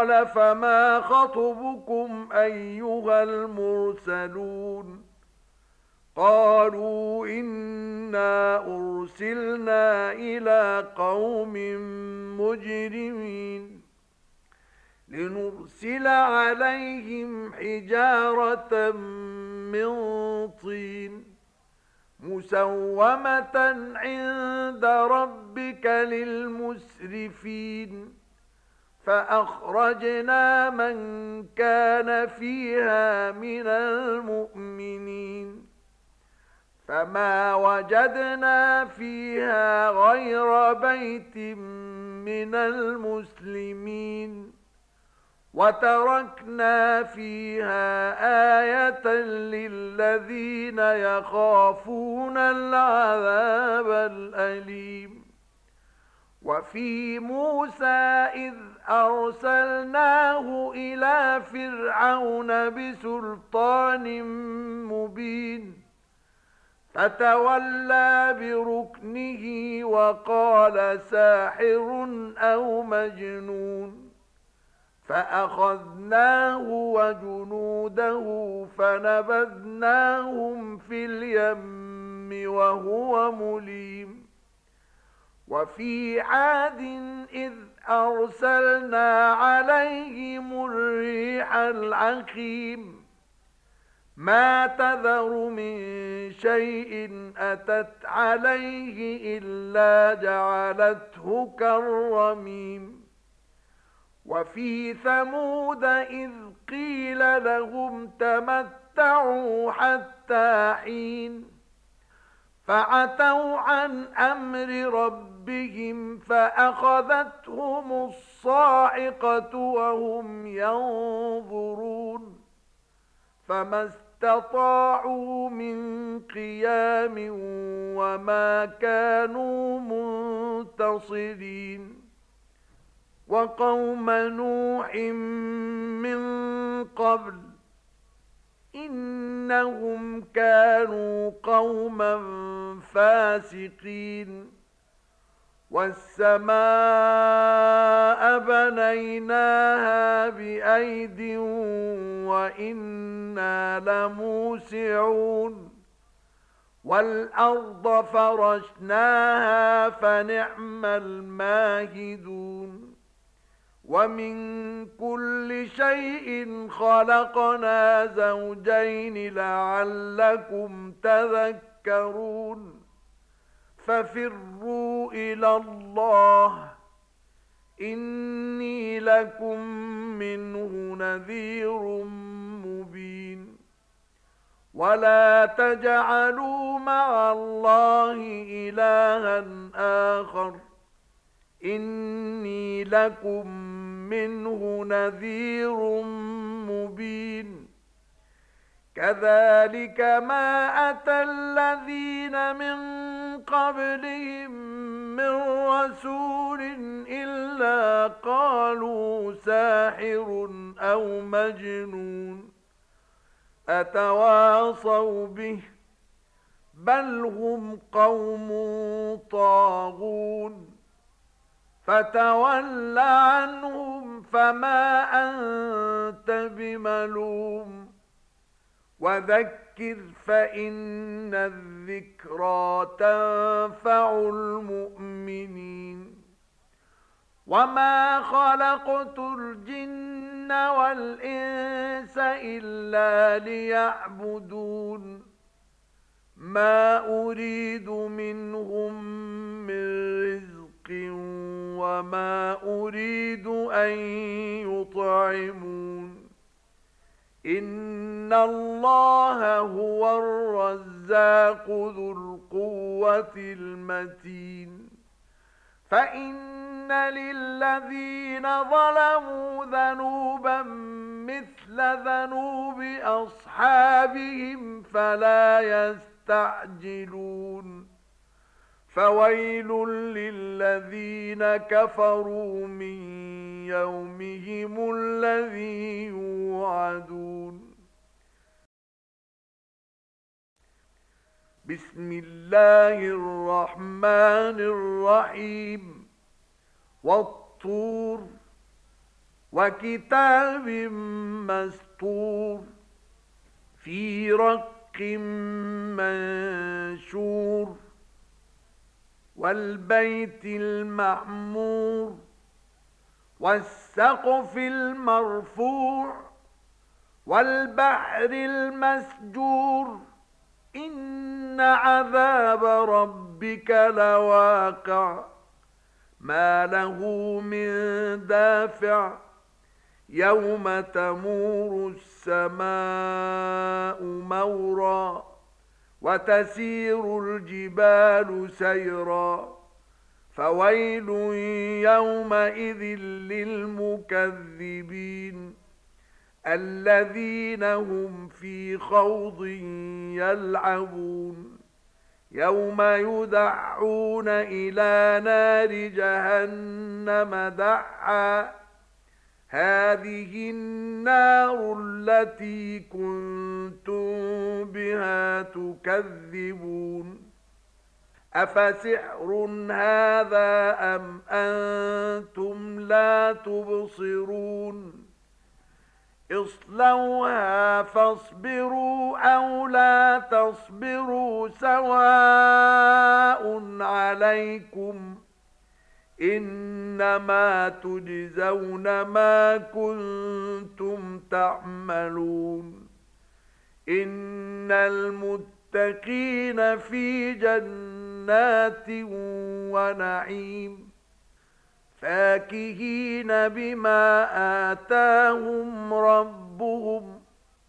قال فما خطبكم أيها المرسلون قالوا إنا أرسلنا إلى قوم مجرمين لنرسل عليهم حجارة من طين مسومة عند ربك للمسرفين فأخرجنا من كان فيها من المؤمنين فما وجدنا فيها غير بيت من المسلمين وتركنا فيها آية للذين يخافون العذاب الأليم وفي موسى إذ أرسلناه إلى فرعون بسلطان مبين فتولى بركنه وقال ساحر أو مجنون فأخذناه وجنوده فنبذناهم في اليم وهو مليم وفي عاد إذ أرسلنا عليهم الريح العقيم ما تذر من شيء أتت عليه إلا جعلته كالرميم وفي ثمود إذ قيل لهم تمتعوا حتى حين فعتوا عن أمر ربهم فأخذتهم الصاعقة وهم ينظرون فما استطاعوا من قيام وما كانوا منتصرين وقوم نوح من قبل إنهم كانوا قوما فاسقين والسماء بنيناها بأيد وإنا لموسعون والأرض فرشناها فنعم الماهدون ومن كل شيء خلقنا زوجين لعلكم تذكرون ففروا إلى الله إني لكم منه نذير مبين ولا تجعلوا مع الله إلها آخر إني لكم منه نذير مبين كذلك ما أتى الذين من قبلهم من رسول إلا قالوا ساحر أو مجنون أتواصوا به بل هم قوم طاغون فتول عنهم فما أنت بملوم وذكر فإن الذكرى تنفع المؤمنين وما خلقت الجن والإنس إلا ليعبدون ما أريد منهم من رزق وما أريد أن يطعمون إن الله هو الرزاق ذو القوة المتين فإن للذين ظلموا ذنوبا مثل ذنوب أصحابهم فلا يستعجلون فويل للذين كفروا من يومهم الذي يوعدون بسم الله الرحمن الرحيم والطور وكتاب مسطور في رق منشور والبيت المعمور والسقف المرفوع والبحر المسجور إن عذاب ربك لواقع ما له من دافع يوم تمور السماء مورا وتسير الجبال سيرا فويل يومئذ للمكذبين الذين هم في خوض يلعبون يوم يدعون إلى نار جهنم دعا هذه النار التي كنتم بها تكذبون أفسحر هذا أم أنتم لا تبصرون اصلوها فاصبروا أو لا تصبروا سواء عليكم إنما تجزون ما كنتم تعملون إن المتقين في جنات ونعيم فاكهين بما آتاهم ربهم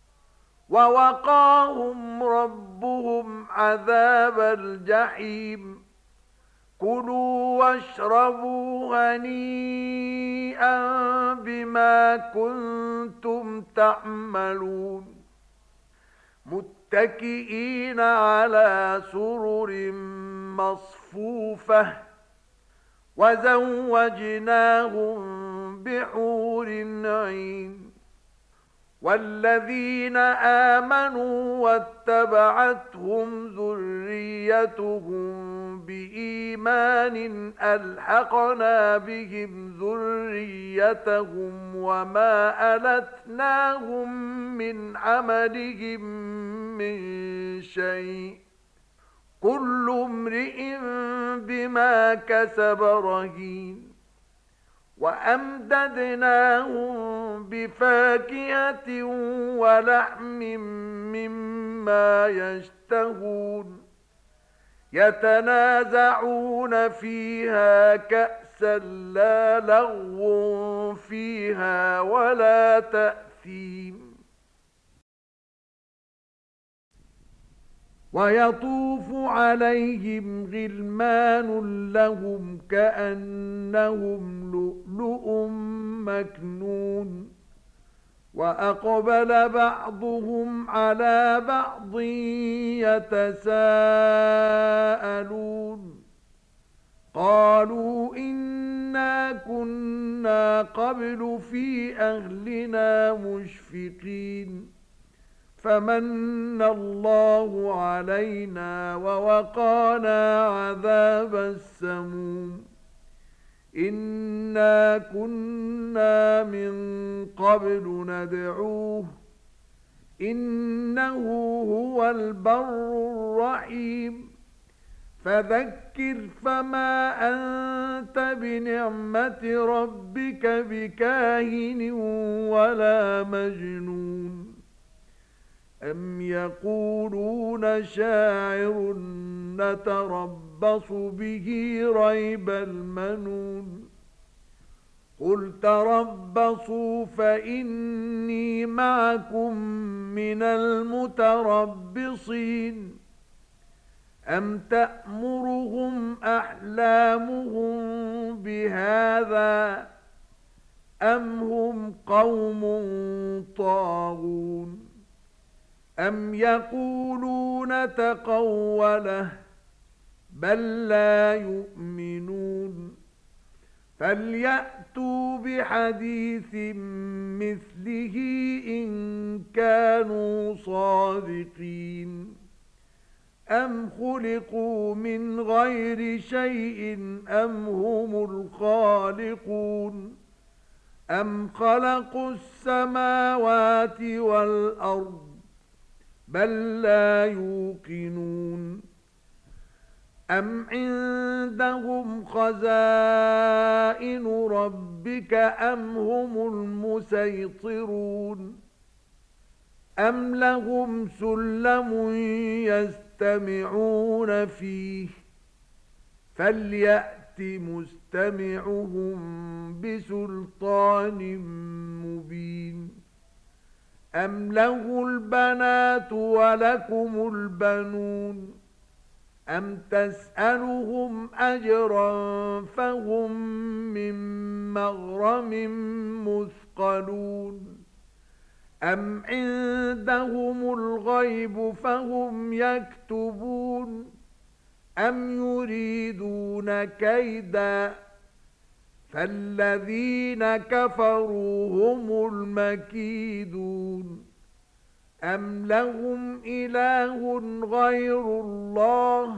ووقاهم ربهم عذاب الجحيم كلوا واشربوا هنيئا بما كنتم تعملون متكئين على سرر مصفوفة وزوجناهم بحور عين والذين آمنوا واتبعتهم ذريتهم بإيمان ألحقنا بهم ذريتهم وما ألتناهم من عملهم من شيء كل امرئ بما كسب رهين وأمددناهم بفاكهة ولحم مما يشتهون يتنازعون فيها كأسا لا لغو فيها ولا تأثيم ويطوف عليهم غلمان لهم كأنهم لؤلؤ مكنون وأقبل بعضهم على بعض يتساءلون قالوا إنا كنا قبل في أهلنا مشفقين فمن الله علينا ووقانا عذاب السموم إنا كنا من قبل ندعوه إنه هو البر الرحيم فذكر فما أنت بنعمة ربك بكاهن ولا مجنون أم يقولون شاعر نتربص به ريب المنون قل تربصوا فإني معكم من المتربصين أم تأمرهم أحلامهم بهذا أم هم قوم طاغون أم يقولون تقوله بل لا يؤمنون فليأتوا بحديث مثله إن كانوا صادقين أم خلقوا من غير شيء أم هم الخالقون أَمْ خَلَقُوا السَّمَاوَاتِ وَالْأَرْضَ بَل لَّا يُوقِنُونَ أَمْ عِندَهُمْ خَزَائِنُ رَبِّكَ أَمْ هُمُ الْمُصَيْطِرُونَ أَمْ لَهُمْ سُلَّمٌ يَسْتَمِعُونَ فِيهِ فَلْيَأْتِ مُسْتَمِعُهُم بِسُلْطَانٍ مُبِينٍ أَمْ لَهُ الْبَنَاتُ وَلَكُمُ الْبَنُونَ أَمْ تَسْأَلُهُمْ أَجْرًا فَهُمْ مِنْ مَغْرَمٍ مُثْقَلُونَ أَمْ عِندَهُمُ الْغَيْبُ فَهُمْ يَكْتُبُونَ أَمْ يُرِيدُونَ كَيْدًا فَالَّذِينَ كَفَرُوا هُمُ الْمَكِيدُونَ أَمْ لَهُمْ إِلَٰهٌ غَيْرُ اللَّهِ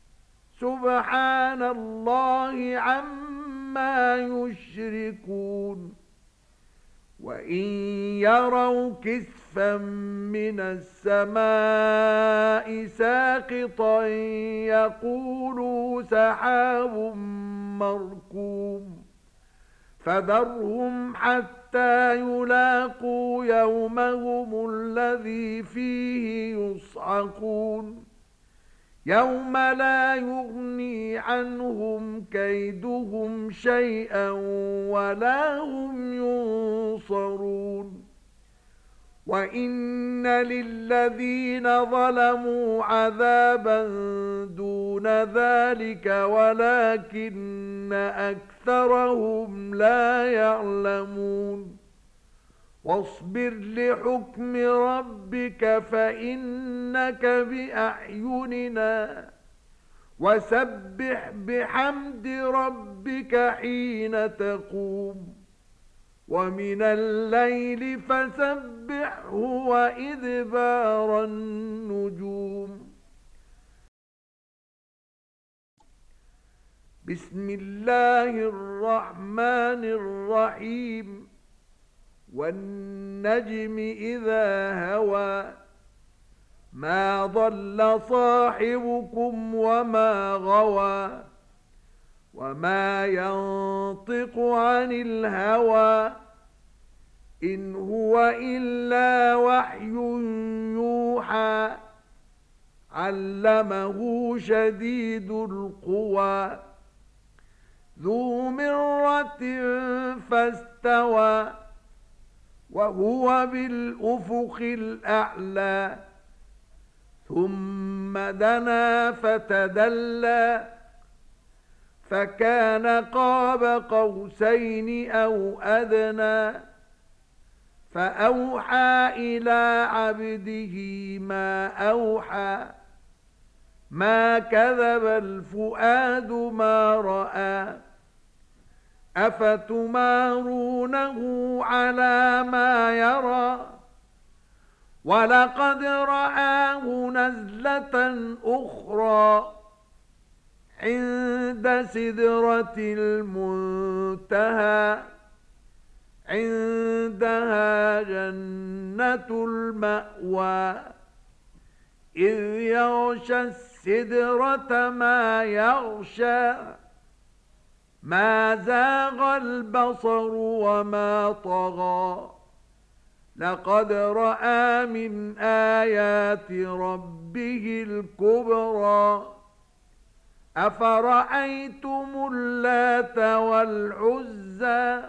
سُبْحَانَ اللَّهِ عَمَّا يُشْرِكُونَ وَإِنْ يَرَوْا كِسْفًا مِنَ السَّمَاءِ سَاقِطًا يَقُولُوا سَحَابٌ مَّرْكُومٌ فَذَرْهُمْ حَتَّى يُلَاقُوا يَوْمَهُمُ الَّذِي فِيهِ يُصْعَقُونَ يَوْمَ لَا يُغْنِي عَنْهُمْ كَيْدُهُمْ شَيْئًا وَلَا هُمْ يُنصَرُونَ وَإِنَّ لِلَّذِينَ ظَلَمُوا عَذَابًا دُونَ ذَلِكَ وَلَكِنَّ أَكْثَرَهُمْ لَا يَعْلَمُونَ وَاصْبِرْ لِحُكْمِ رَبِّكَ فَإِنَّكَ بِأَعْيُنِنَا وَسَبِّحْ بِحَمْدِ رَبِّكَ حِينَ تَقُومُ وَمِنَ اللَّيْلِ فَسَبِّحْهُ وَإِدْبَارَ النُّجُومِ بسم الله الرحمن الرحيم وَالنَّجْمِ إِذَا هَوَى مَا ضَلَّ صَاحِبُكُمْ وَمَا غَوَى وَمَا يَنطِقُ عَنِ الْهَوَى إِنْ هُوَ إِلَّا وَحْيٌ يُوحَى عَلَّمَهُ شَدِيدُ الْقُوَى ذُو مِرَّةٍ فَاسْتَوَى وَهُوَ بِالْأُفُقِ الْأَعْلَى ثُمَّ دَنَا فَتَدَلَّى فَكَانَ قَابَ قَوْسَيْنِ أَوْ أَدْنَى فَأَوْحَى إِلَى عَبْدِهِ مَا أَوْحَى مَا كَذَبَ الْفُؤَادُ مَا رَأَى أَفَتُمَارُونَهُ عَلَى مَا يَرَى وَلَقَدْ رَآهُ نَزْلَةً أُخْرَى عِندَ سِدْرَةِ الْمُنتَهَى عِندَهَا جَنَّةُ الْمَأْوَى إِذْ يَغْشَى السِّدْرَةَ مَا يَغْشَى مَا زَاغَ الْبَصَرُ وَمَا طَغَى لَقَدْ رَأَى مِنْ آيَاتِ رَبِّهِ الْكُبْرَى أَفَرَأَيْتُمُ اللَّاتَ وَالْعُزَّى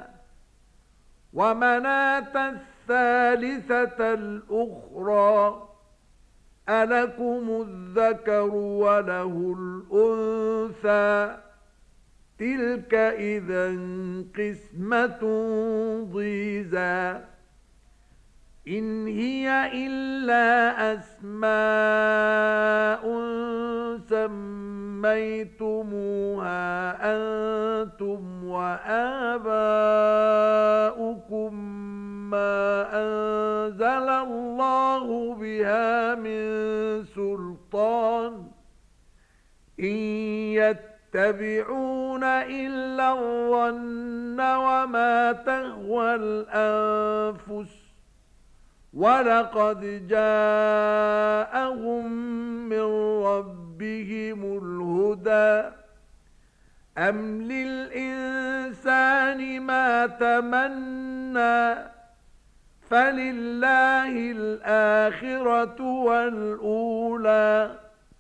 وَمَنَاةَ الثَّالِثَةَ الْأُخْرَى أَلَكُمُ الذَّكَرُ وَلَهُ الْأُنثَى تِلْكَ إِذًا قِسْمَةٌ ضِيزَى إِنْ هِيَ إِلَّا أَسْمَاءٌ سَمَّيْتُمُوهَا أَنْتُمْ وَآبَاؤُكُمْ مَا أَنزَلَ اللَّهُ بِهَا مِنْ سُلْطَانٍ إِنْ يتبعون إلا الظن وما تهوى الأنفس ولقد جاءهم من ربهم الهدى أم للإنسان ما تمنى فلله الآخرة والأولى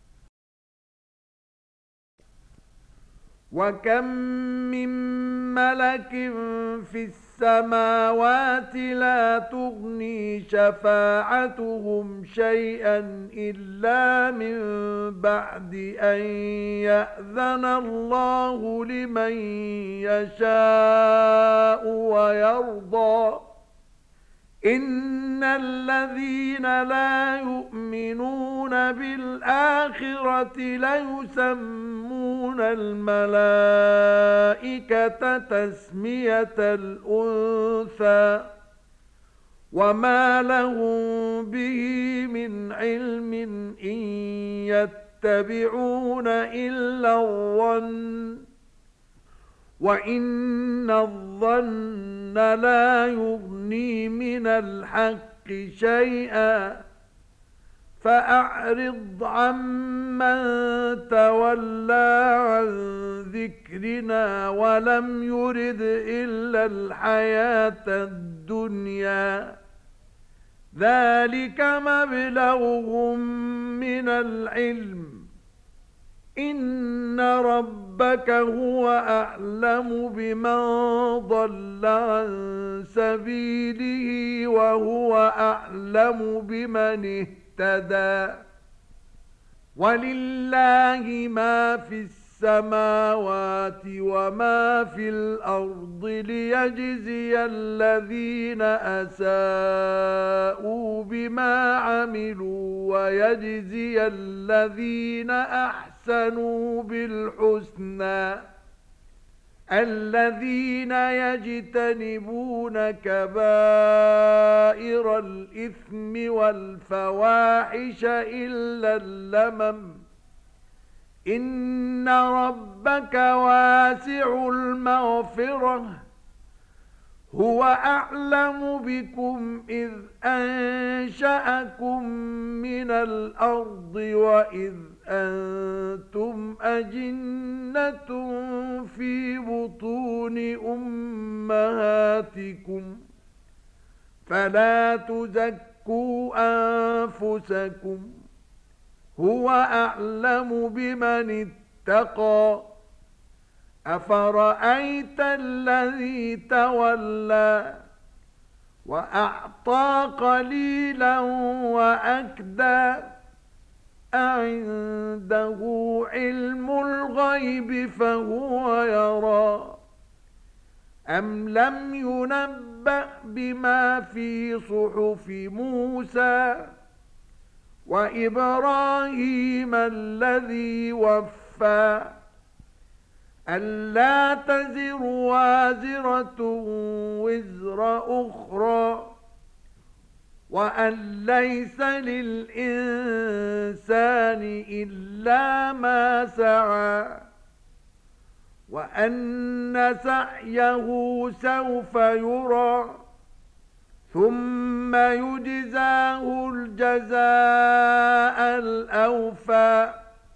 وكم من ملك في السماوات لا تغني شفاعتهم شيئا إلا من بعد أن يأذن الله لمن يشاء ويرضى إن الذين لا يؤمنون بالآخرة ليسمون الملائكة تسمية الأنثى وما لهم به من علم إن يتبعون إلا الظن وإن الظن لا يغني من الحق شيئا فأعرض عمن تولى عن ذكرنا ولم يرد إلا الحياة الدنيا ذلك مبلغهم من العلم إن ربك هو أعلم بمن ضل عن سبيله وهو أعلم بمن اهتدى ولله ما في السماوات وما في الأرض ليجزي الذين أساءوا بما عملوا ويجزي الذين أحسنوا بالحسنى الذين يجتنبون كبائر الإثم والفواحش إلا اللمم إن ربك واسع المغفرة هو أعلم بكم إذ أنشأكم من الأرض وإذ أنتم أجنة في بطون أمهاتكم فلا تزكوا أنفسكم هو أعلم بمن اتقى أفرأيت الذي تولى وأعطى قليلا وأكدى أعنده علم الغيب فهو يرى أم لم ينبأ بما في صحف موسى وإبراهيم الذي وفى ألا تزر وازرة وزر أخرى وأن ليس للإنسان إلا ما سعى وأن سعيه سوف يرى ثم يجزاه الجزاء الأوفى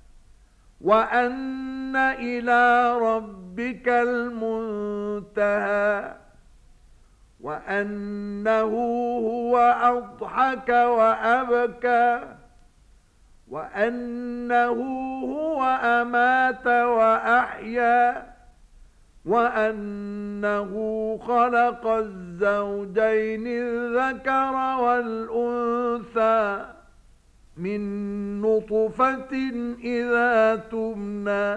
وأن إلى ربك المنتهى وأنه هو أضحك وأبكى وأنه هو أمات وأحيا وأنه خلق الزوجين الذكر والأنثى من نطفة إذا تمنى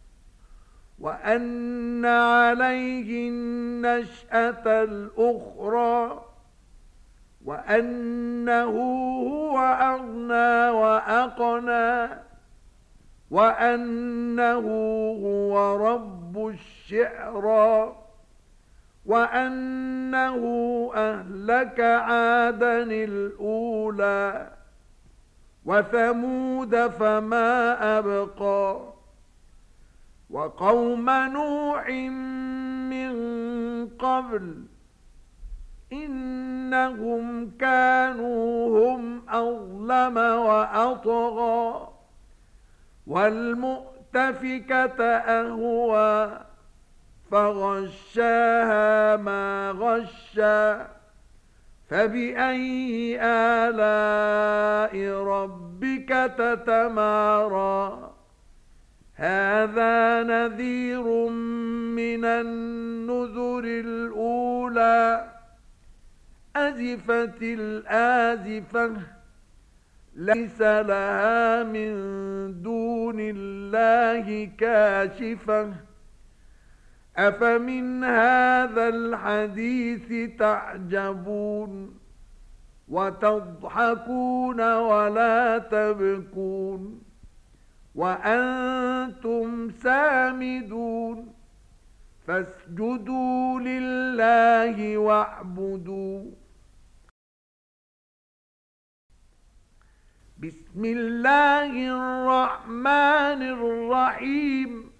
وأن عليه النشأة الأخرى وأنه هو أغنى وأقنى وأنه هو رب الشعرى وأنه أهلك عادا الأولى وثمود فما أبقى وقوم نوح من قبل إنهم كانوا هم أظلم وأطغى والمؤتفكة أهوى فغشاها ما غشى فبأي آلاء ربك تتمارى هذا نذير من النذر الأولى أزفت الآزفة ليس لها من دون الله كاشفة أفمن هذا الحديث تعجبون وتضحكون ولا تبكون وأنتم سامدون فاسجدوا لله واعبدوا بسم الله الرحمن الرحيم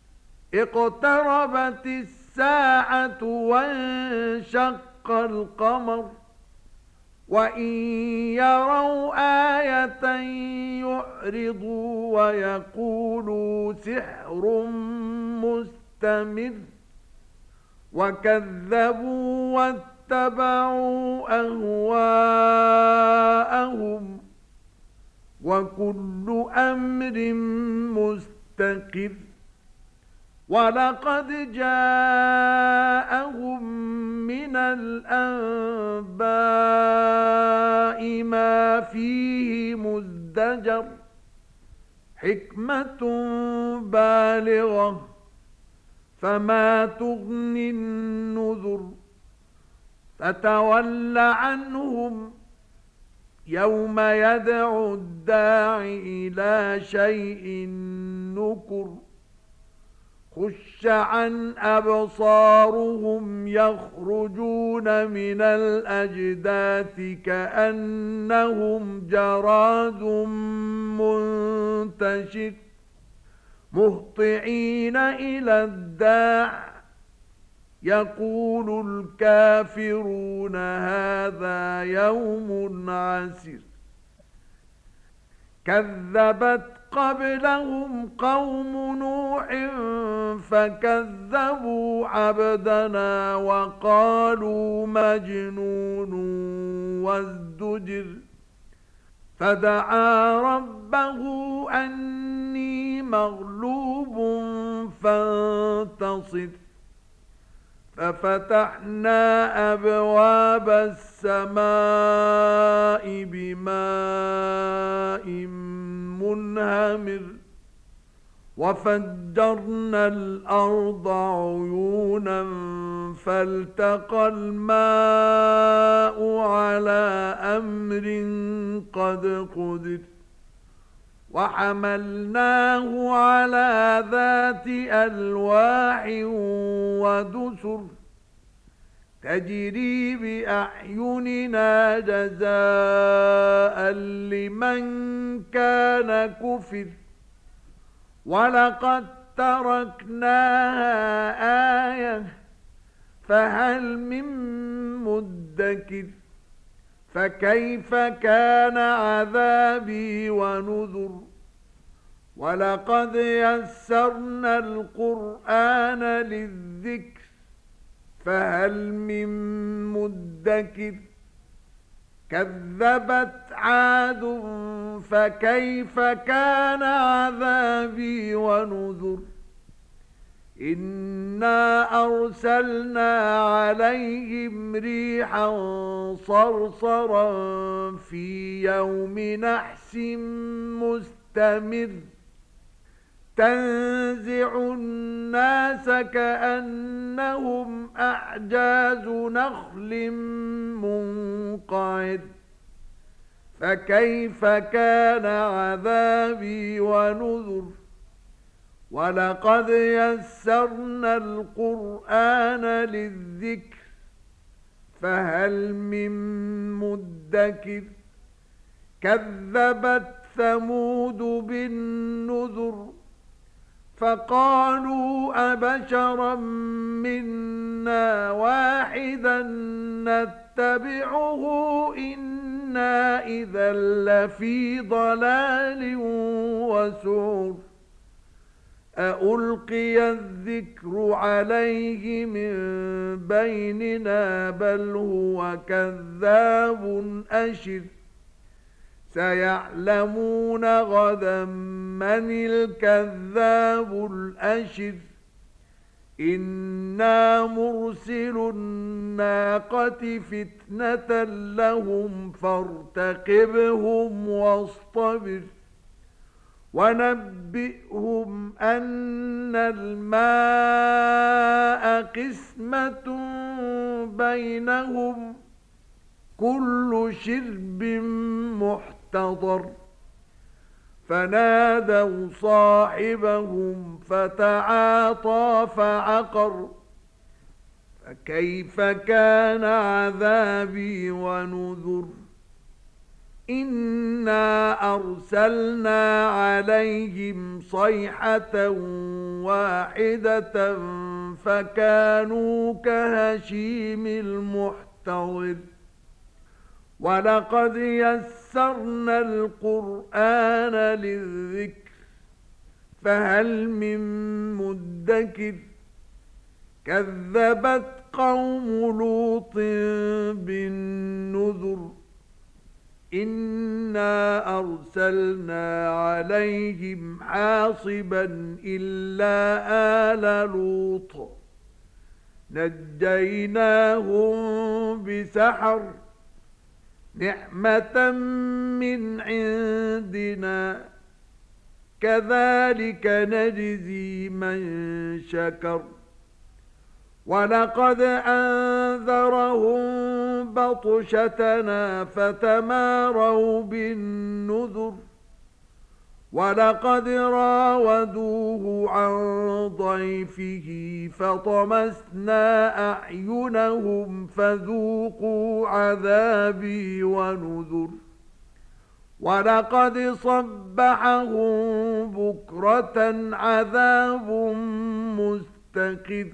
اقتربت الساعة وانشق القمر وإن يروا آية يعرضوا ويقولوا سحر مستمر وكذبوا واتبعوا أهواءهم وكل أمر مستقر ولقد جاءهم من الأنباء ما فيه مزدجر حكمة بالغة فما تغني النذر فتول عنهم يوم يدعو الداعي إلى شيء نكر خش عن أبصارهم يخرجون من الأجداث كأنهم جراد منتشر مهطعين إلى الداع يقول الكافرون هذا يوم عسر كذبت قبلهم قوم نوح فكذبوا عبدنا وقالوا مجنون وازدجر فدعا ربه أني مغلوب فانتصر ففتحنا أبواب السماء بماء منهمر وفجرنا الأرض عيونا فالتقى الماء على أمر قد قدر وحملناه على ذات ألواح ودسر تجري بأعيننا جزاء لمن كان كفر ولقد تركناها آية فهل من مدكر فكيف كان عذابي ونذر ولقد يسرنا القرآن للذكر فهل من مدكر كذبت عاد فكيف كان عذابي ونذر إنا أرسلنا عليهم ريحا صرصرا في يوم نحس مستمر تنزع الناس كأنهم أعجاز نخل منقعر فكيف كان عذابي ونذر ولقد يسرنا القرآن للذكر فهل من مدكر كذبت ثمود بالنذر فقالوا أبشرا منا واحدا نتبعه إنا إذا لفي ضلال وسعر أألقي الذكر عليه من بيننا بل هو كذاب أشر سيعلمون غدا من الكذاب الأشر إنا مرسل الناقة فتنة لهم فارتقبهم واصطبر ونبئهم أن الماء قسمة بينهم كل شرب محتضر فنادوا صاحبهم فتعاطى فعقر فكيف كان عذابي ونذر إنا أرسلنا عليهم صيحة واحدة فكانوا كهشيم المحتضر ولقد يسرنا القرآن للذكر فهل من مدكر كذبت قوم لوط بالنذر إنا أرسلنا عليهم حاصبا إلا آل لوط نجيناهم بسحر نعمة من عندنا كذلك نجزي من شكر ولقد أنذرهم بطشتنا فتماروا بالنذر ولقد راودوه عن ضيفه فطمسنا أعينهم فذوقوا عذابي ونذر ولقد صبحهم بكرة عذاب مستقر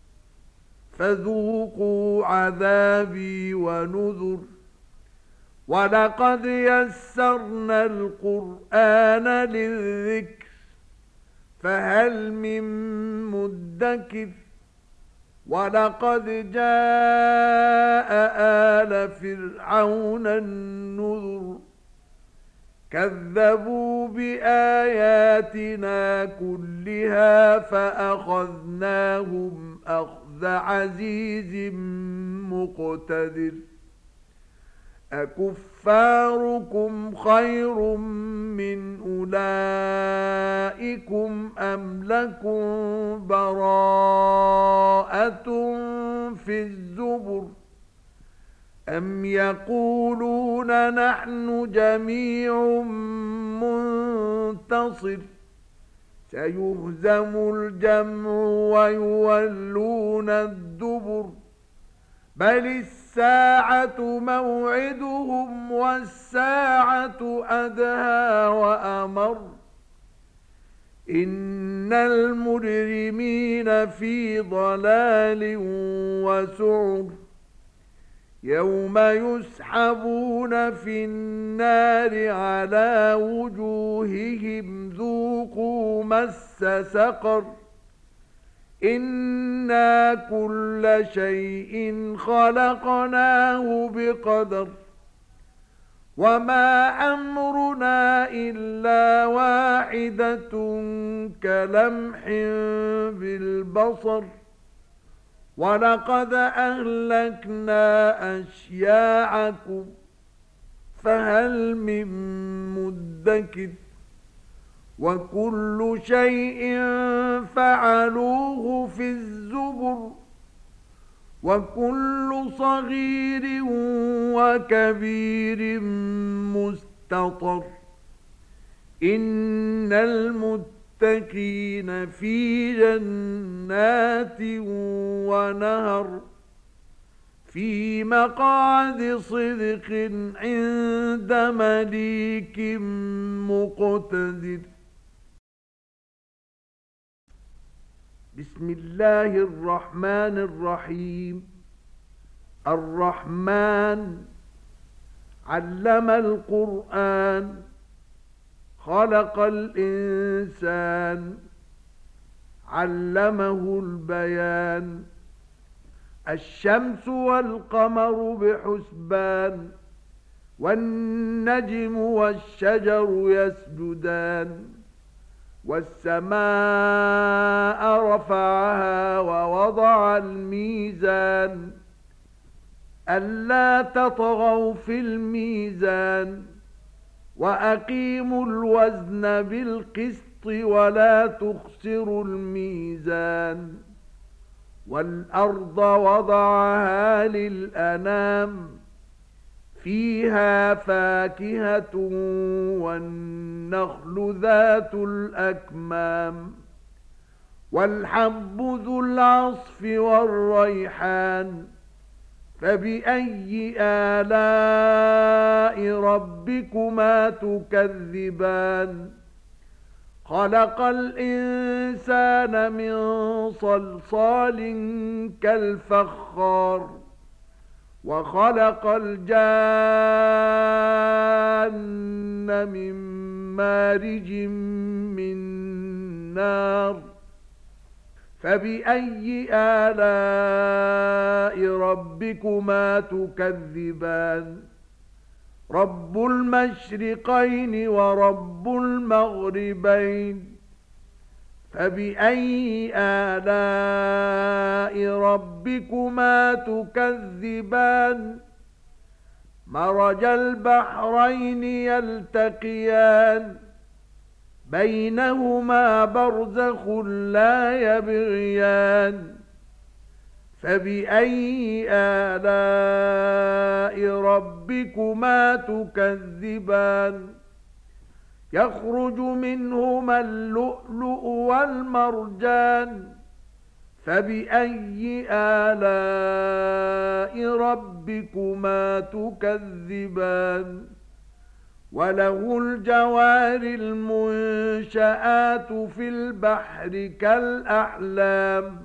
فذوقوا عذابي ونذر ولقد يسرنا القرآن للذكر فهل من مدكر ولقد جاء آل فرعون النذر كذبوا بآياتنا كلها فأخذناهم أخذ عزيز مقتدر أكفاركم خير من أولئكم أم لكم براءة في الزبر أم يقولون نحن جميع منتصر سيهزم الجمع ويولون الدبر بل الساعة موعدهم والساعة أدهى وأمر إن المجرمين في ضلال وسعر يوم يسحبون في النار على وجوههم ذوقوا مس سقر إنا كل شيء خلقناه بقدر وما أمرنا إلا واحدة كلمح بالبصر ولقد أهلكنا أشياعكم فهل من مدكر وكل شيء فعلوه في الزبر وكل صغير وكبير مستطر إن المتقين في جنات ونهر في مقعد صدق عند مليك مقتدر بسم الله الرحمن الرحيم. الرحمن علم القرآن، خلق الإنسان، علمه البيان. الشمس والقمر بحسبان، والنجم والشجر يسجدان. والسماء رفعها ووضع الميزان، ألا تطغوا في الميزان، وأقيموا الوزن بالقسط ولا تخسروا الميزان. والأرض وضعها للأنام، فيها فاكهة والنخل ذات الأكمام، والحب ذو العصف والريحان. فبأي آلاء ربكما تكذبان؟ خلق الإنسان من صلصال كالفخار، وخلق الجان من مارج من نار. فبأي آلاء ربكما تكذبان؟ رب المشرقين ورب المغربين. فبأي آلاء ربكما تكذبان؟ مرج البحرين يلتقيان، بينهما برزخ لا يبغيان. فبأي آلاء ربكما تكذبان؟ يخرج منهما اللؤلؤ والمرجان. فبأي آلاء ربكما تكذبان؟ وله الجوار المنشآت في البحر كالأعلام.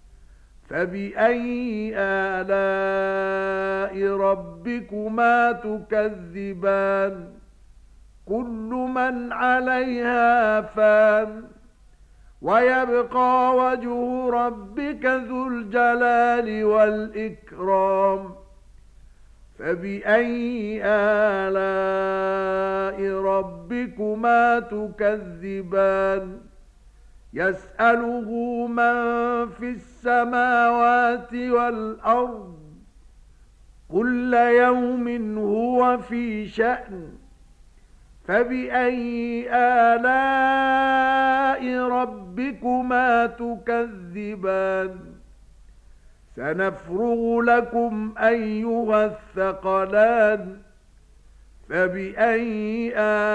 فبأي آلاء ربكما تكذبان؟ كل من عليها فان، ويبقى وجه ربك ذو الجلال والإكرام. فبأي آلاء ربكما تكذبان؟ يسأله من في السماوات والأرض، كل يوم هو في شأن. فبأي آلاء ربكما تكذبان؟ سنفرغ لكم أيها الثقلان. فبأي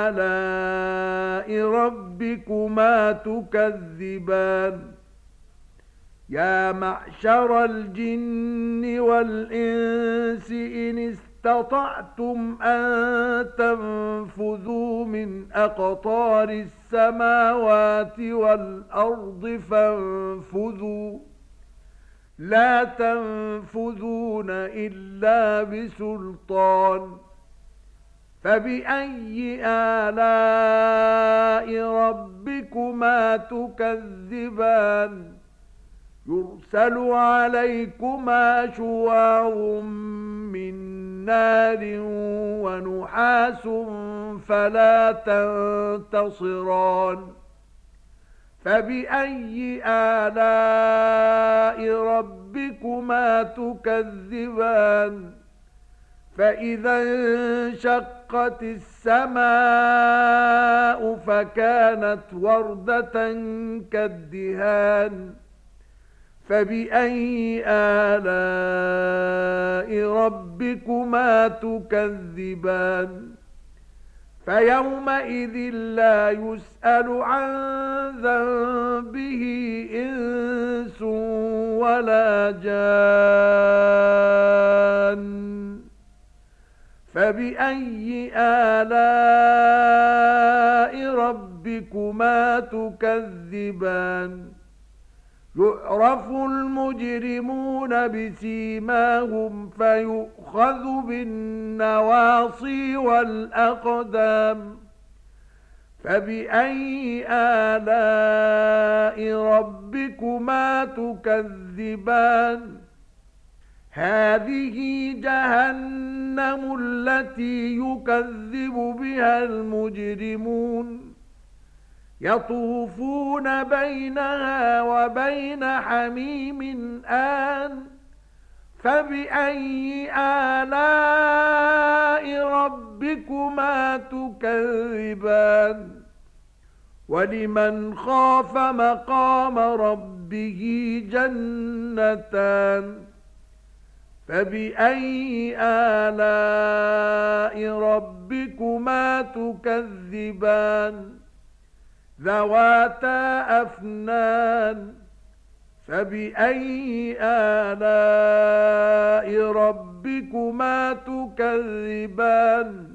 آلاء ربكما تكذبان؟ يا معشر الجن والإنس إن استطعتم أن تنفذوا من أقطار السماوات والأرض فانفذوا، لا تنفذون إلا بسلطان. فبأي آلاء ربكما تكذبان؟ يرسل عليكما شواظ من نار ونحاس فلا تنتصران. فبأي آلاء ربكما تكذبان؟ فإذا انشقت السماء فكانت وردة كالدهان. فبأي آلاء ربكما تكذبان؟ فيومئذ لا يسأل عن ذنبه إنس ولا جان. فبأي آلاء ربكما تكذبان؟ يعرف المجرمون بسيماهم فيؤخذ بالنواصي والأقدام فبأي آلاء ربكما تكذبان هذه جهنم التي يكذب بها المجرمون يطوفون بينها وبين حميم آن فبأي آلاء ربكما تكذبان ولمن خاف مقام ربه جنتان فبأي آلاء ربكما تكذبان ذواتا أفنان فبأي آلاء ربكما تكذبان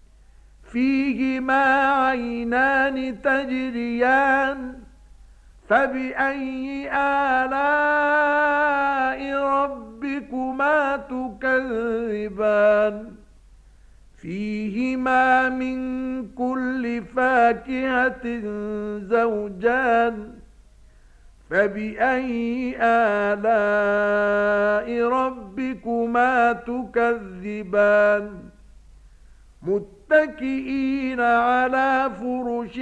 فيهما عينان تجريان فبأي آلاء ربكما تكذبان فيهما من كل فاكهة زوجان فبأي آلاء ربكما تكذبان متكئين على فرش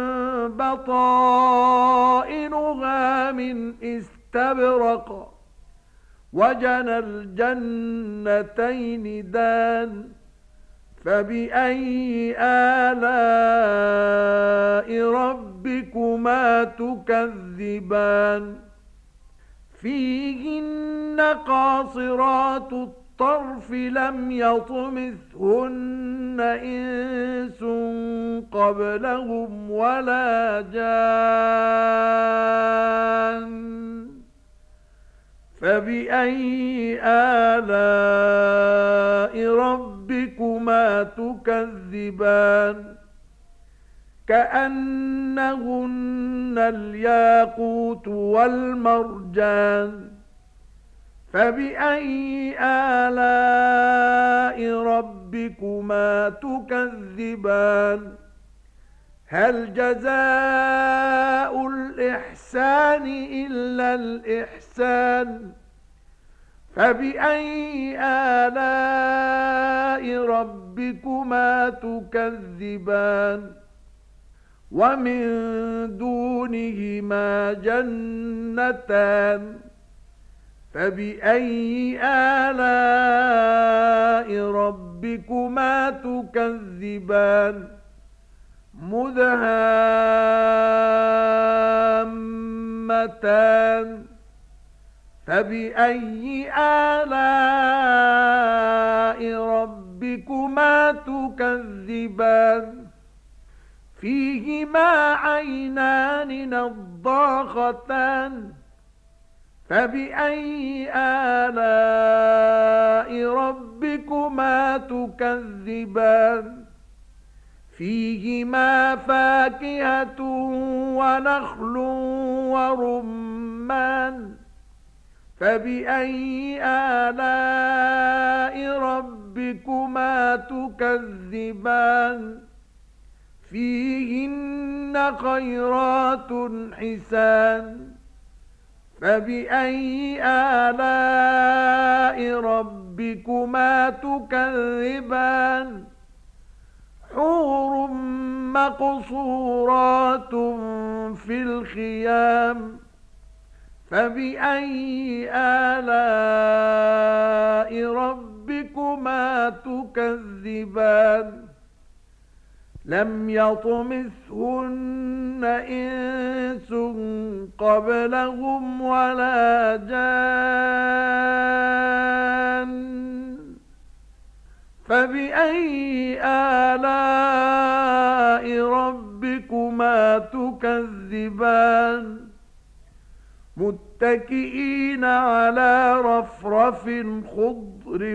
بطائنها من استبرق وجنى الجنتين دان فبأي آلاء ربكما تكذبان فيهن قاصرات الطرف لم يطمثهن إنس قبلهم ولا جان فبأي آلاء ربكما تكذبان كأنهن الياقوت والمرجان فبأي آلاء ربكما تكذبان هل جزاء الإحسان إلا الإحسان فبأي آلاء ربكما تكذبان ومن دونهما جنتان فبأي آلاء ربكما تكذبان مدهامتان فبأي آلاء ربكما تكذبان فيهما عينان نضاختان فبأي آلاء ربكما تكذبان فيهما فاكهة ونخل ورمان فبأي آلاء ربكما تكذبان فيهن خيرات حسان فبأي آلاء ربكما تكذبان حور مقصورات في الخيام فبأي آلاء ربكما تكذبان لم يطمثهن إنس قبلهم ولا جان فبأي آلاء ربكما تكذبان متكئين على رفرف خضر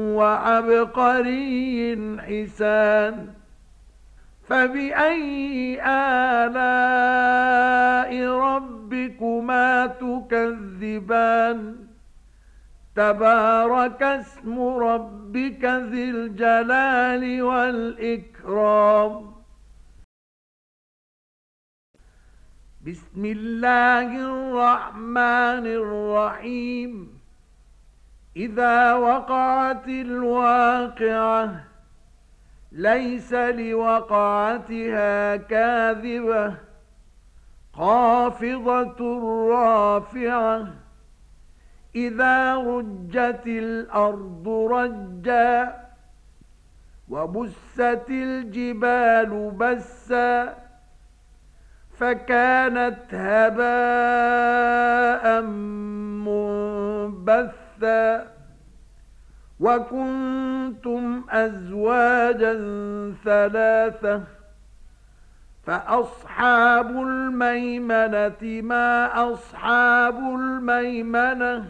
وعبقري حسان فبأي آلاء ربكما ربكما تكذبان تبارك اسم ربك ذي الجلال والإكرام بسم الله الرحمن الرحيم إذا وقعت الواقعة ليس لوقعتها كاذبة خافضة رافعة إذا رجت الأرض رجا وبست الجبال بسا فكانت هباء منبثا وكنتم أزواجا ثلاثة فأصحاب الميمنة ما أصحاب الميمنة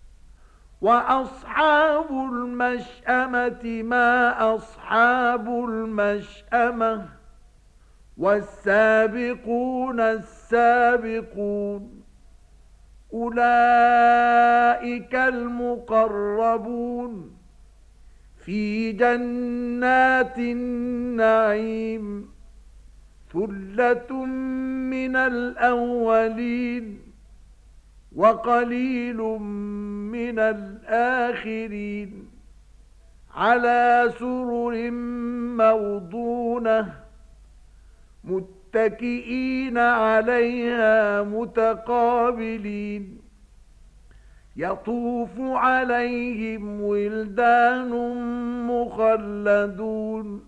وأصحاب المشأمة ما أصحاب المشأمة والسابقون السابقون أولئك المقربون في جنات النعيم ثلة من الأولين وقليل من الآخرين على سرر موضونة متكئين عليها متقابلين يطوف عليهم ولدان مخلدون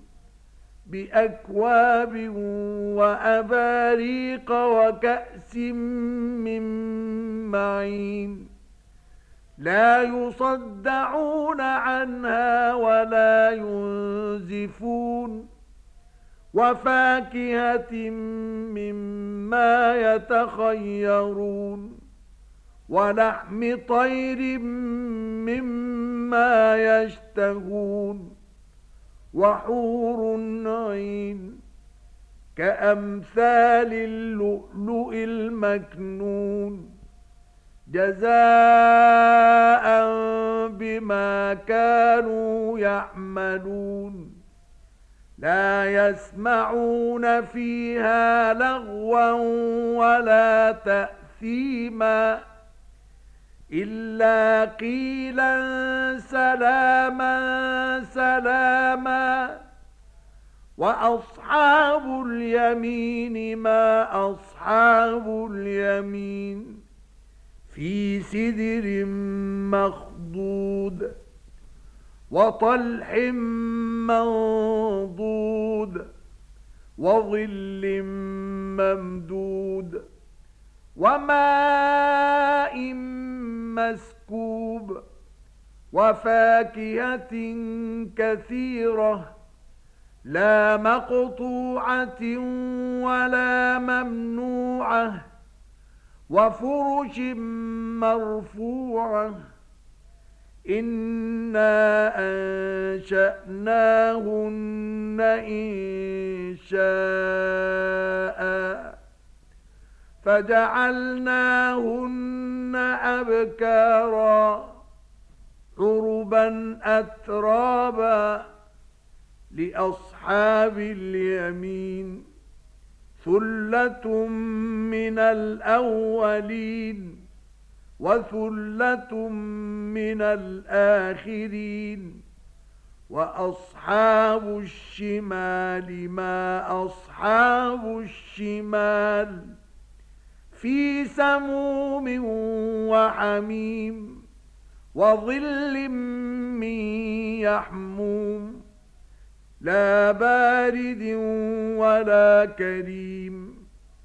بأكواب وأباريق وكأس من معين لا يصدعون عنها ولا ينزفون وفاكهة مما يتخيرون ولحم طير مما يشتهون وحور عين كأمثال اللؤلؤ المكنون جزاء بما كانوا يعملون لا يسمعون فيها لغوا ولا تأثيما إلا قيلا سلاما سلاما وأصحاب اليمين ما أصحاب اليمين في سدر مخضود وطلح منضود وظل ممدود وماء مسكوب وفاكهة كثيرة لا مقطوعة ولا ممنوعة وفرش مرفوعة إنا أنشأناهن إنشاء فجعلناهن أبكارا عربا أترابا لأصحاب اليمين ثلة من الأولين وثلة من الآخرين وأصحاب الشمال ما أصحاب الشمال في سموم وحميم وظل من يحموم لا بارد ولا كريم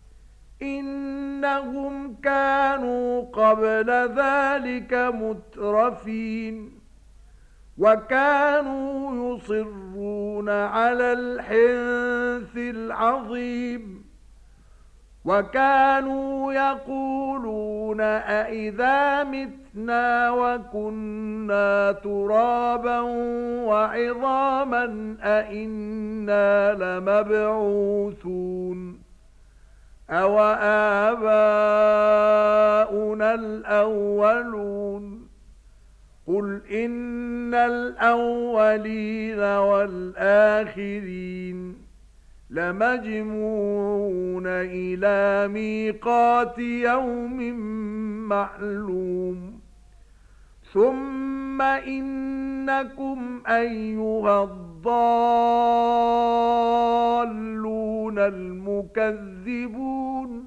إنهم كانوا قبل ذلك مترفين وكانوا يصرون على الحنث العظيم وكانوا يقولون أئذا متنا وكنا ترابا وعظاما أئنا لمبعوثون أَوَآبَاؤُنَا الْأَوَّلُونَ قُلْ إِنَّ الْأَوَّلِينَ وَالْآخِرِينَ لَمَجْمُوعُونَ إِلَى مِيقَاتِ يَوْمٍ مَّعْلُومٍ ثُمَّ إِنَّكُمْ أَيُّهَا الضَّالُّونَ الْمُكَذِّبُونَ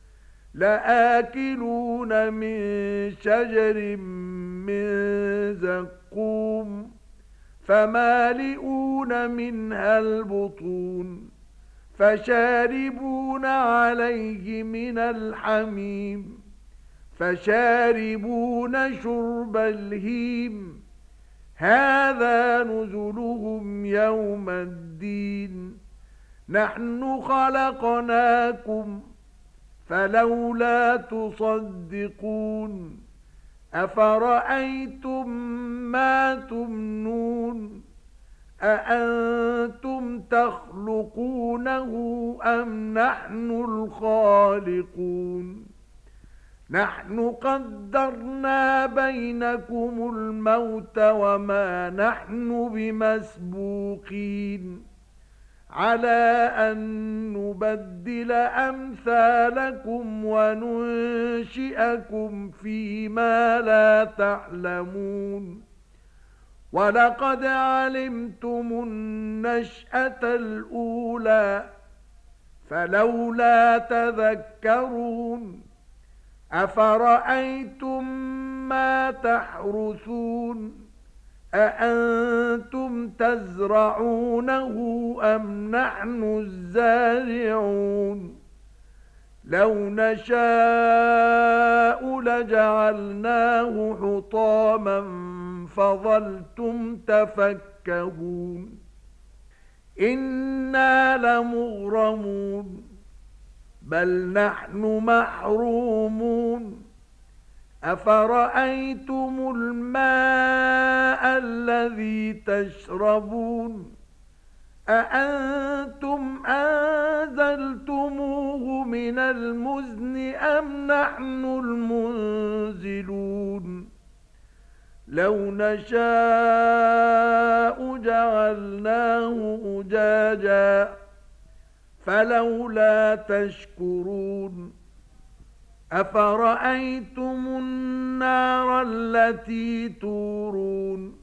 لَآكِلُونَ مِنْ شَجَرٍ مِّنْ زَقُّومٍ فَمَالِئُونَ مِنْهَا الْبُطُونَ فَشَارِبُونَ عَلَيْهِ مِنَ الْحَمِيمِ فَشَارِبُونَ شُرْبَ الْهِيمِ هَذَا نُزُلُهُمْ يَوْمَ الدِّينِ نَحْنُ خَلَقْنَاكُمْ فَلَوْلَا تُصَدِّقُونَ أَفَرَأَيْتُمْ مَا تُمْنُونَ أَأَنْتُمْ تَخْلُقُونَهُ أَمْ نَحْنُ الْخَالِقُونَ نَحْنُ قَدَّرْنَا بَيْنَكُمُ الْمَوْتَ وَمَا نَحْنُ بِمَسْبُوقِينَ عَلَى أَن نُبَدِّلَ أَمْثَالَكُمْ وَنُنشِئَكُمْ فِيمَا لَا تَعْلَمُونَ وَلَقَدْ عَلِمْتُمُ النَّشْأَةَ الْأُولَى فَلَوْلَا تَذَكَّرُونَ أَفَرَأَيْتُمْ مَا تَحْرُثُونَ أَأَنْتُمْ تَزْرَعُونَهُ أَمْ نَحْنُ الزَّارِعُونَ لَوْ نَشَاءُ لَجَعَلْنَاهُ حُطَامًا فَظَلْتُمْ تَفَكَّهُونَ إِنَّا لَمُغْرَمُونَ بَلْ نَحْنُ مَحْرُومُونَ أَفَرَأَيْتُمُ الْمَاءَ الَّذِي تَشْرَبُونَ أَأَنْتُمْ أَنزَلْتُمُوهُ مِنَ الْمُزْنِ أَمْ نَحْنُ الْمُنزِلُونَ لَوْ نَشَاءُ جَعَلْنَاهُ أُجَاجًا فَلَوْلَا تَشْكُرُونَ أَفَرَأَيْتُمُ النَّارَ الَّتِي تُورُونَ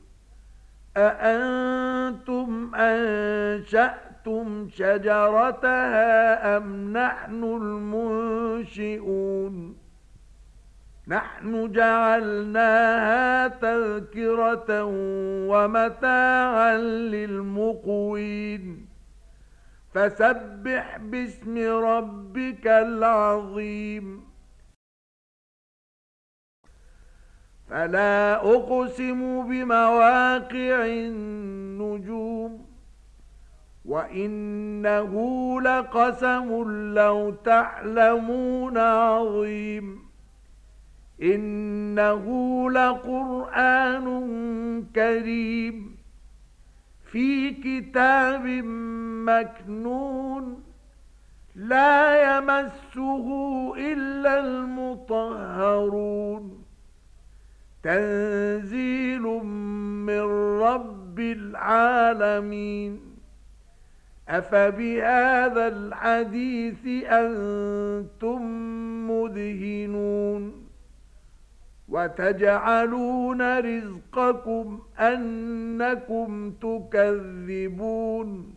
أَأَنْتُمْ أَنشَأْتُمْ شَجَرَتَهَا أَمْ نَحْنُ الْمُنشِئُونَ نَحْنُ جَعَلْنَاهَا تَذْكِرَةً وَمَتَاعًا لِلْمُقْوِينَ فَسَبِّحْ بِاسْمِ رَبِّكَ الْعَظِيمِ فَلَا أُقْسِمُ بِمَوَاقِعِ النُّجُومِ وَإِنَّهُ لَقَسَمٌ لَّوْ تَعْلَمُونَ عَظِيمٌ إِنَّهُ لَقُرْآنٌ كَرِيمٌ في كتاب مكنون لا يمسه إلا المطهرون تنزيل من رب العالمين أفبهذا الحديث أنتم مدهنون وتجعلون رزقكم أنكم تكذبون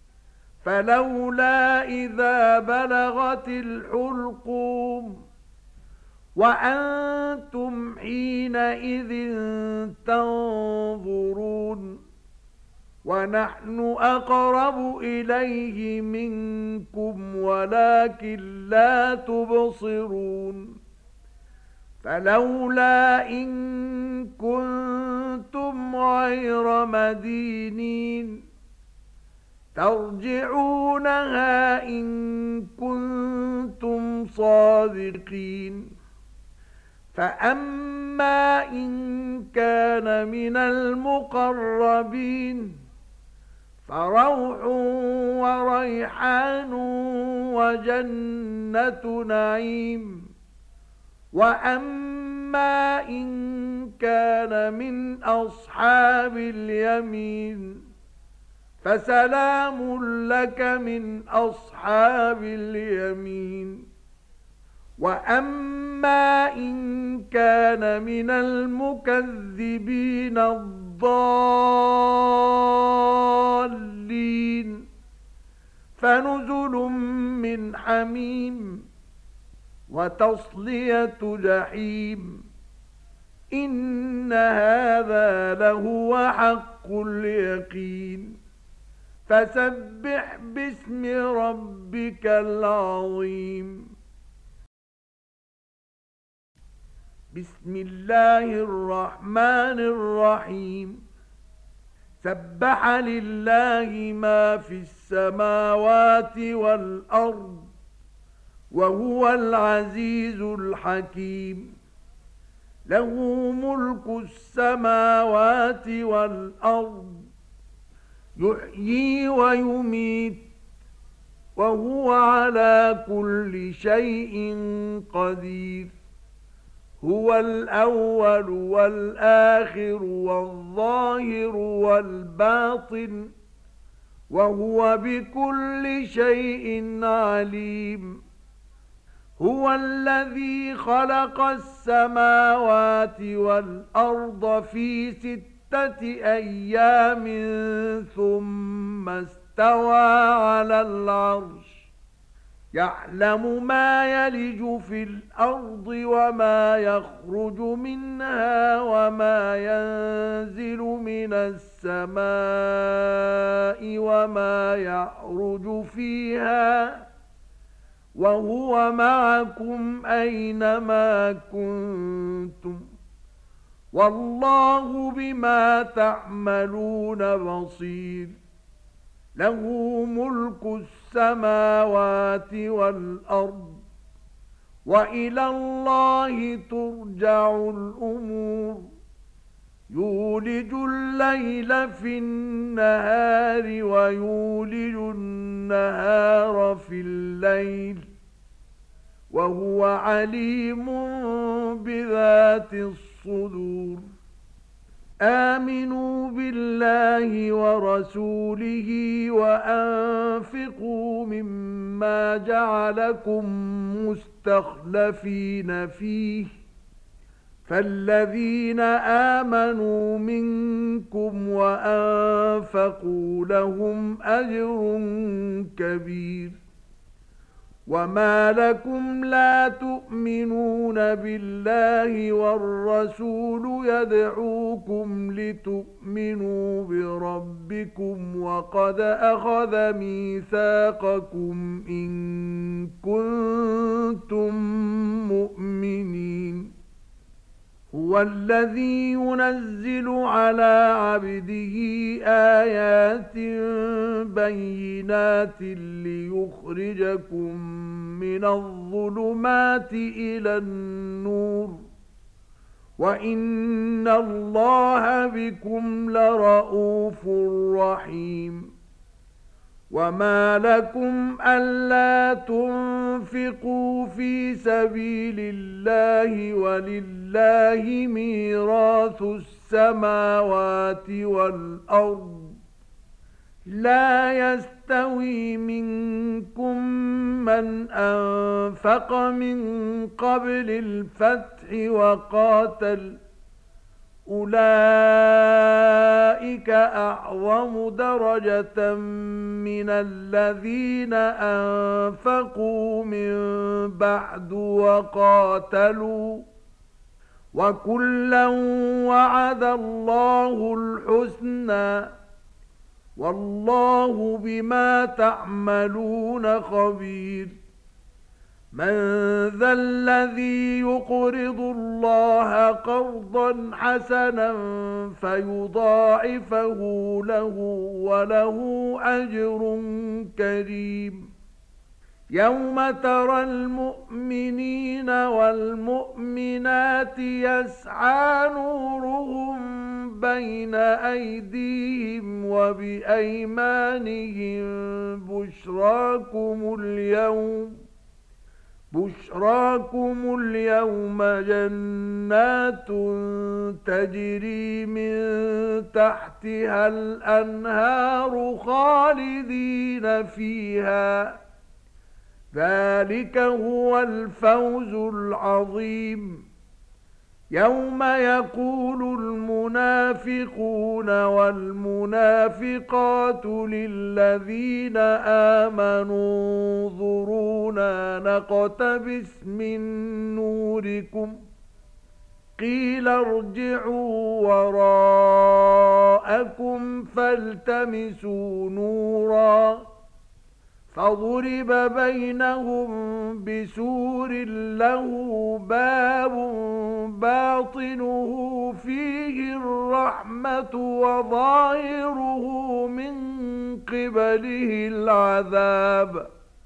فلولا إذا بلغت الحلقوم وأنتم حينئذ تنظرون ونحن أقرب إليه منكم ولكن لا تبصرون فلولا إن كنتم غير مدينين ترجعونها إن كنتم صادقين فأما إن كان من المقربين فروح وريحان وجنة نعيم. وأما إن كان من أصحاب اليمين فسلام لك من أصحاب اليمين. وأما إن كان من المكذبين الضالين فنزل من حميم وتصلية جحيم. إن هذا لهو حق اليقين. فسبح باسم ربك العظيم. بسم الله الرحمن الرحيم. سبح لله ما في السماوات والأرض وهو العزيز الحكيم. له ملك السماوات والأرض يحيي ويميت وهو على كل شيء قدير. هو الأول والآخر والظاهر والباطن وهو بكل شيء عليم. هو الذي خلق السماوات والأرض في 6 أيام ثم استوى على العرش. يعلم ما يلج في الأرض وما يخرج منها وما ينزل من السماء وما يعرج فيها وهو معكم أينما كنتم والله بما تعملون بصير. له ملك السماوات والأرض وإلى الله ترجع الأمور. يولج الليل في النهار ويولج النهار في الليل وهو عليم بذات الصدور. آمنوا بالله ورسوله وأنفقوا مما جعلكم مستخلفين فيه فالذين آمنوا منكم وأنفقوا لهم أجر كبير. وما لكم لا تؤمنون بالله والرسول يدعوكم لتؤمنوا بربكم وقد أخذ ميثاقكم إن كنتم مؤمنين. هو الذي ينزل على عبده آيات بينات ليخرجكم من الظلمات إلى النور وإن الله بكم لرءوف رحيم. وما لكم ألا تنفقوا في سبيل الله ولله ميراث السماوات والأرض لا يستوي منكم من أنفق من قبل الفتح وقاتل أولئك أعظم درجة من الذين أنفقوا من بعد وقاتلوا وكلا وعد الله الحسنى والله بما تعملون خبير. من ذا الذي يقرض الله قرضا حسنا فيضاعفه له وله أجر كريم. يوم ترى المؤمنين والمؤمنات يسعى نورهم بين أيديهم وبأيمانهم بشراكم اليوم جنات تجري من تحتها الأنهار خالدين فيها، ذلك هو الفوز العظيم. يوم يقول المنافقون والمنافقات للذين آمنوا انظرونا نقتبس من نوركم قيل ارجعوا وراءكم فالتمسوا نورا فضرب بينهم بسور له باب باطنه فيه الرحمة وظاهره من قبله العذاب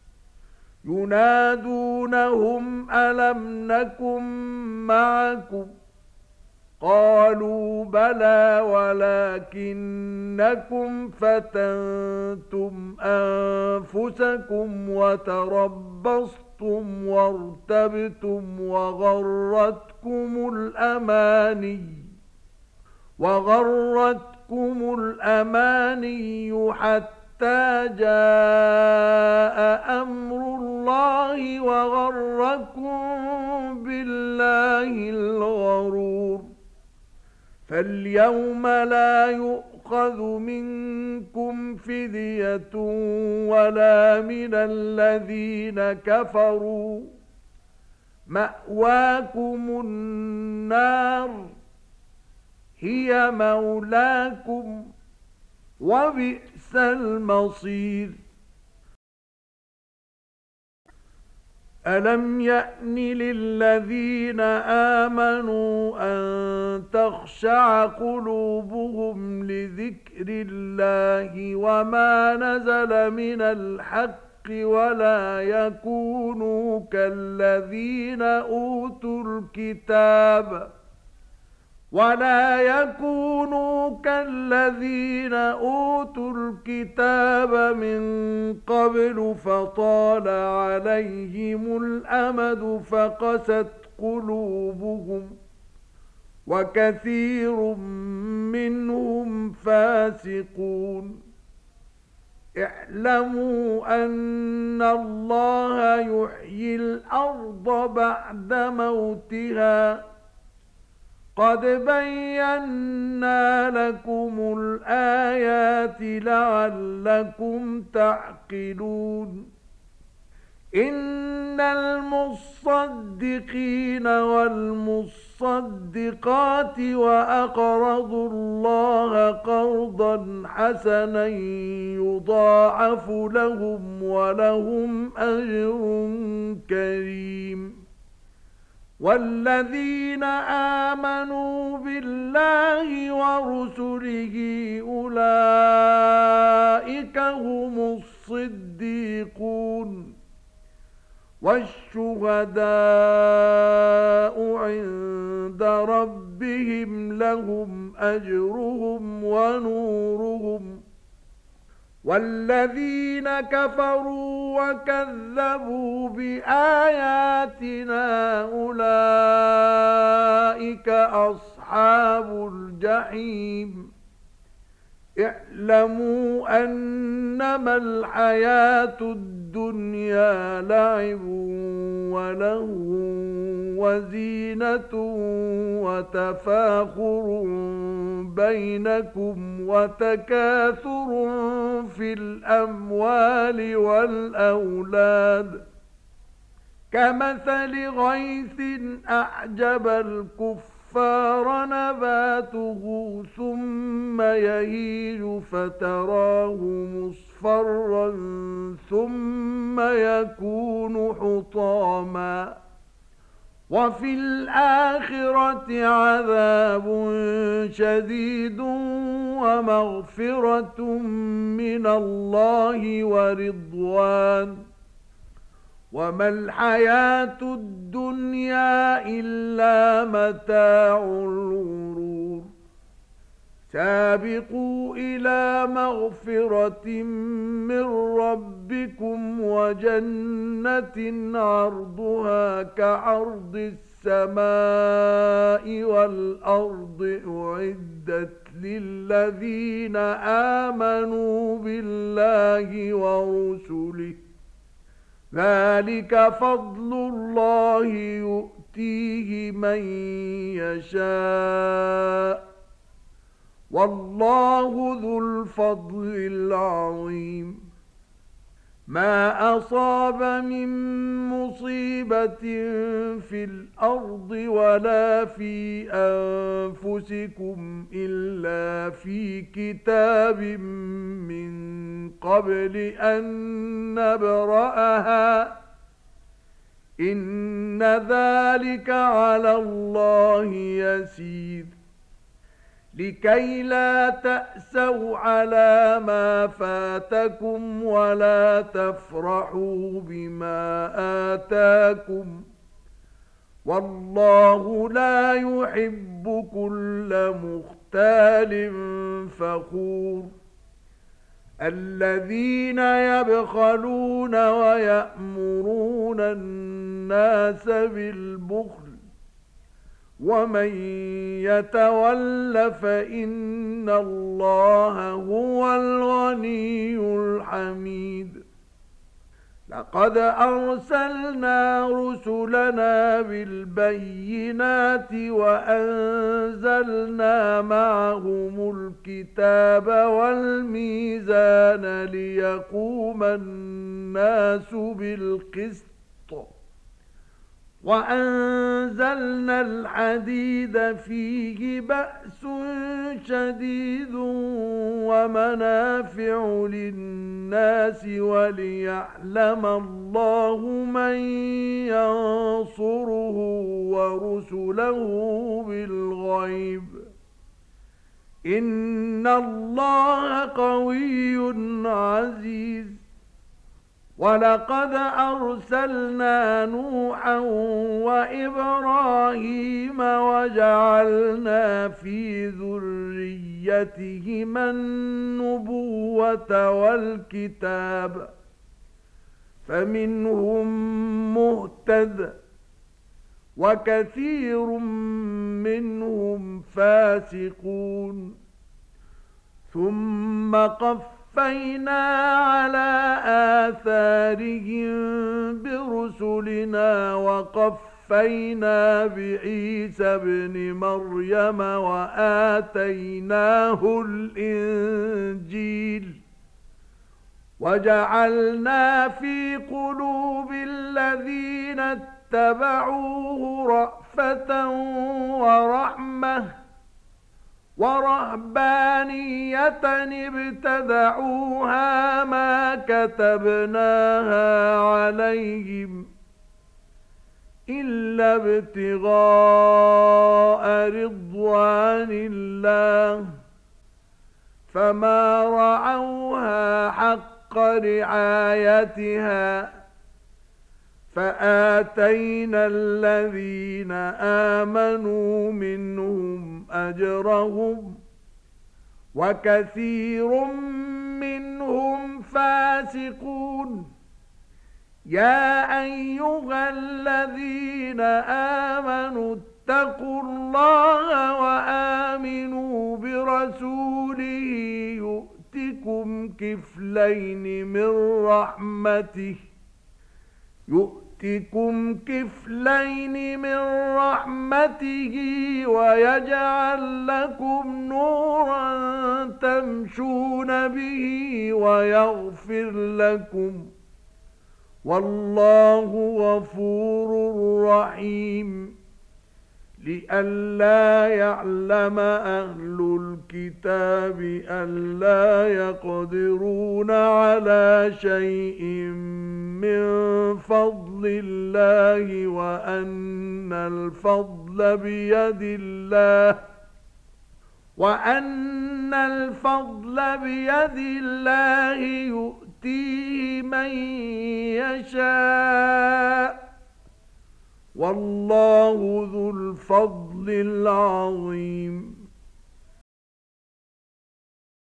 ينادونهم ألم نكن معكم قالوا بلى ولكنكم فتنتم أنفسكم وتربصتم وارتبتم وغرتكم الأماني حتى جاء أمر الله وغركم بالله الغرور. فاليوم لا يؤخذ منكم فدية ولا من الذين كفروا، مأواكم النار هي مولاكم وبئس المصير. ألم يأن للذين آمنوا أن تخشع قلوبهم لذكر الله وما نزل من الحق ولا يكونوا كالذين أوتوا الكتاب من قبل فطال عليهم الأمد فقست قلوبهم وكثير منهم فاسقون. اعلموا أن الله يحيي الأرض بعد موتها قد بينا لكم الآيات لعلكم تعقلون. إن المصدقين والمصدقات وأقرضوا الله قرضا حسنا يضاعف لهم ولهم أجر كريم. والذين آمنوا بالله ورسله أولئك هم الصديقون والشهداء عند ربهم لهم أجرهم ونورهم. والذين كفروا وكذبوا بآياتنا أولئك أصحاب الجحيم. اعلموا أنما الحياة الدنيا لعب ولهو وزينة وتفاخر بينكم وتكاثر في الأموال والأولاد كمثل غيث أعجب الكفار نباته ثم يهيج فتراه مصفرا ثم يكون حطاما وفي الآخرة عذاب شديد ومغفرة من الله ورضوان وما الحياة الدنيا إلا متاع الغرور سابقوا إلى مغفرة من ربكم وجنة عرضها كعرض السماء والأرض أعدت للذين آمنوا بالله ورسله ذلك فضل الله يؤتيه من يشاء والله ذو الفضل العظيم ما أصاب من مصيبة في الأرض ولا في أنفسكم إلا في كتاب من قبل أن نبرأها إن ذلك على الله يسير لكي لا تأسوا على ما فاتكم ولا تفرحوا بما آتاكم والله لا يحب كل مختال فخور الذين يبخلون ويأمرون الناس بالبخل ومن يتول فإن الله هو الغني الحميد لقد أرسلنا رسلنا بالبينات وأنزلنا معهم الكتاب والميزان ليقوم الناس بالقسط وأنزلنا الحديد فيه بأس شديد ومنافع للناس وليعلم الله من ينصره ورسله بالغيب إن الله قوي عزيز ولقد أرسلنا نوحا وإبراهيم وجعلنا في ذريتهما النبوة والكتاب فمنهم مهتد وكثير منهم فاسقون ثم قفينا على آثارهم برسلنا وقفينا بعيسى ابن مريم وآتيناه الإنجيل وجعلنا في قلوب الذين اتبعوه رأفة ورحمة ورهبانية ابتدعوها ما كتبناها عليهم إلا ابتغاء رضوان الله فما رعوها حق رعايتها فآتينا الذين آمنوا منهم أجرهم وكثير منهم فاسقون يا أيها الذين آمنوا اتقوا الله وآمنوا برسوله يؤتكم كفلين من رحمته ويجعل لكم نورا تمشون به ويغفر لكم والله غفور رحيم لئلا يعلم أهل الكتاب ألا يقدرون على شيء من فضل الله وأن الفضل بيد الله يؤتيه من يشاء والله ذو الفضل العظيم.